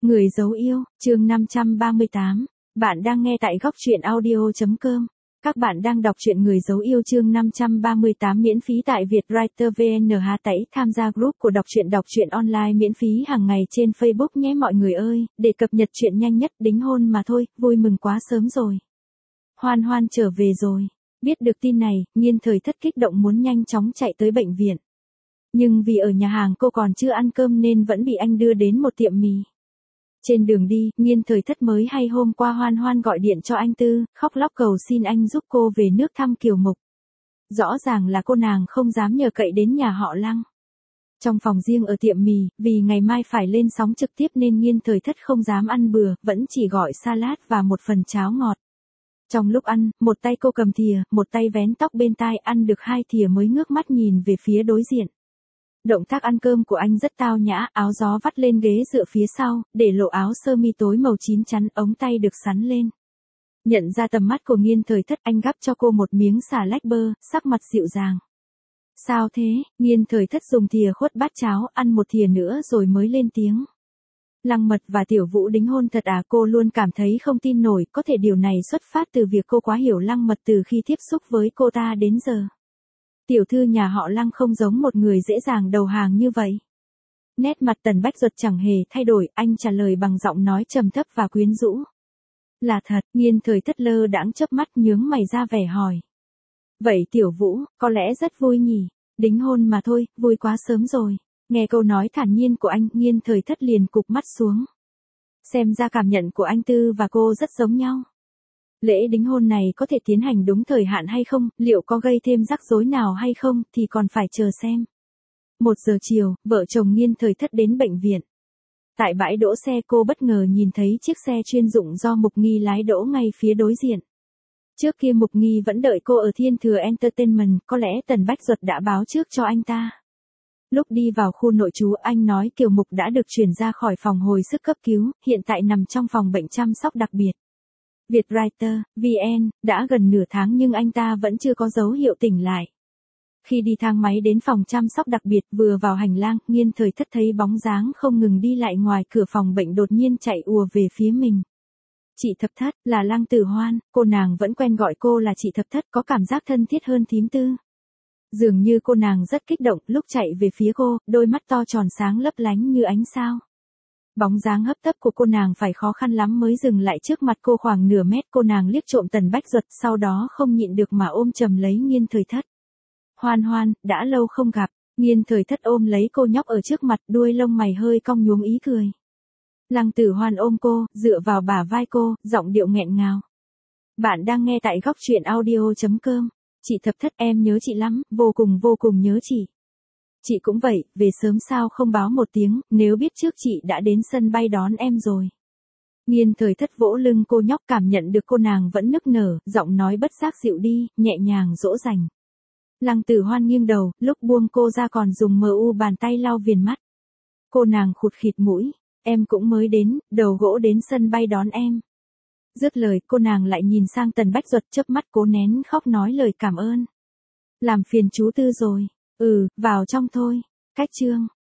Người dấu yêu, chương 538. Bạn đang nghe tại góc truyện audio.com. Các bạn đang đọc truyện Người dấu yêu chương 538 miễn phí tại Vietwriter VN tải tham gia group của đọc truyện online miễn phí hàng ngày trên Facebook nhé mọi người ơi, để cập nhật chuyện nhanh nhất. Đính hôn mà thôi, vui mừng quá sớm rồi. Hoan Hoan trở về rồi. Biết được tin này, Nhiên Thời Thất kích động muốn nhanh chóng chạy tới bệnh viện. Nhưng vì ở nhà hàng cô còn chưa ăn cơm nên vẫn bị anh đưa đến một tiệm mì. Trên đường đi, Nhiên Thời Thất mới hay hôm qua Hoan Hoan gọi điện cho anh Tư, khóc lóc cầu xin anh giúp cô về nước thăm Kiều Mục. Rõ ràng là cô nàng không dám nhờ cậy đến nhà họ Lăng. Trong phòng riêng ở tiệm mì, vì ngày mai phải lên sóng trực tiếp nên Nhiên Thời Thất không dám ăn bừa, vẫn chỉ gọi salad và một phần cháo ngọt. Trong lúc ăn, một tay cô cầm thìa, một tay vén tóc bên tai, ăn được 2 thìa mới ngước mắt nhìn về phía đối diện. Động tác ăn cơm của anh rất tao nhã, áo gió vắt lên ghế dựa phía sau, để lộ áo sơ mi tối màu chín chắn, ống tay được sắn lên. Nhận ra tầm mắt của Nhiên Thời Thất, anh gắp cho cô một miếng xà lách bơ, sắc mặt dịu dàng. Sao thế? Nhiên Thời Thất dùng thìa khuất bát cháo, ăn một thìa nữa rồi mới lên tiếng. Lăng Mật và Tiểu Vũ đính hôn thật à? Cô luôn cảm thấy không tin nổi, có thể điều này xuất phát từ việc cô quá hiểu Lăng Mật từ khi tiếp xúc với cô ta đến giờ. Tiểu thư nhà họ Lăng không giống một người dễ dàng đầu hàng như vậy. Nét mặt Tần Bách Duật chẳng hề thay đổi, anh trả lời bằng giọng nói trầm thấp và quyến rũ. Là thật. Nhiên Thời Thất lơ đãng chớp mắt, nhướng mày ra vẻ hỏi. Vậy Tiểu Vũ, có lẽ rất vui nhỉ? Đính hôn mà thôi, vui quá sớm rồi. Nghe câu nói thản nhiên của anh, Nhiên Thời Thất liền cụp mắt xuống. Xem ra cảm nhận của anh Tư và cô rất giống nhau. Lễ đính hôn này có thể tiến hành đúng thời hạn hay không, liệu có gây thêm rắc rối nào hay không, thì còn phải chờ xem. 1 giờ chiều, vợ chồng Nhiên Thời Thất đến bệnh viện. Tại bãi đỗ xe cô bất ngờ nhìn thấy chiếc xe chuyên dụng do Mục Nghi lái đỗ ngay phía đối diện. Trước kia Mục Nghi vẫn đợi cô ở Thiên Thừa Entertainment, có lẽ Tần Bách Duật đã báo trước cho anh ta. Lúc đi vào khu nội trú, anh nói Kiều Mục đã được chuyển ra khỏi phòng hồi sức cấp cứu, hiện tại nằm trong phòng bệnh chăm sóc đặc biệt. Vietwriter, VN, đã gần nửa tháng nhưng anh ta vẫn chưa có dấu hiệu tỉnh lại. Khi đi thang máy đến phòng chăm sóc đặc biệt, vừa vào hành lang, Nhiên Thời Thất thấy bóng dáng không ngừng đi lại ngoài cửa phòng bệnh đột nhiên chạy ùa về phía mình. Chị Thập Thất, là Lăng Tử Hoan, cô nàng vẫn quen gọi cô là chị Thập Thất, có cảm giác thân thiết hơn thím Tư. Dường như cô nàng rất kích động, lúc chạy về phía cô, đôi mắt to tròn sáng lấp lánh như ánh sao. Bóng dáng hấp tấp của cô nàng phải khó khăn lắm mới dừng lại trước mặt cô khoảng nửa mét. Cô nàng liếc trộm Tần Bách Duật, sau đó không nhịn được mà ôm chầm lấy Nhiên Thời Thất. Hoan Hoan, đã lâu không gặp. Nhiên Thời Thất ôm lấy cô nhóc ở trước mặt, đuôi lông mày hơi cong nhuốm ý cười. Lăng Tử Hoan ôm cô, dựa vào bả vai cô, giọng điệu nghẹn ngào. Bạn đang nghe tại góc truyện audio.com. Chị Thập Thất, em nhớ chị lắm, vô cùng nhớ chị. Chị cũng vậy, về sớm sao không báo một tiếng, nếu biết trước chị đã đến sân bay đón em rồi. Nhiên Thời Thất vỗ lưng cô nhóc, cảm nhận được cô nàng vẫn nức nở, giọng nói bất giác dịu đi, nhẹ nhàng dỗ dành. Lăng Tử Hoan nghiêng đầu, lúc buông cô ra còn dùng bàn tay lau viền mắt. Cô nàng khụt khịt mũi, em cũng mới đến, đầu gỗ đến sân bay đón em. Dứt lời, cô nàng lại nhìn sang Tần Bách Duật, chớp mắt cố nén khóc nói lời cảm ơn. Làm phiền chú Tư rồi. Vào trong thôi. Cách chương.